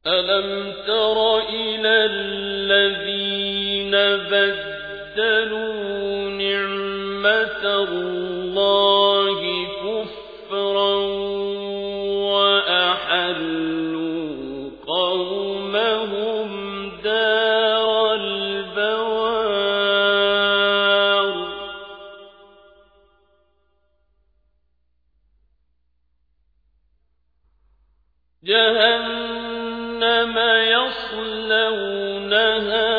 ألم تر إلى الذين بدلوا نعمة الله كفرا وأحلوا قومهم دار البوار جهنم يصلونها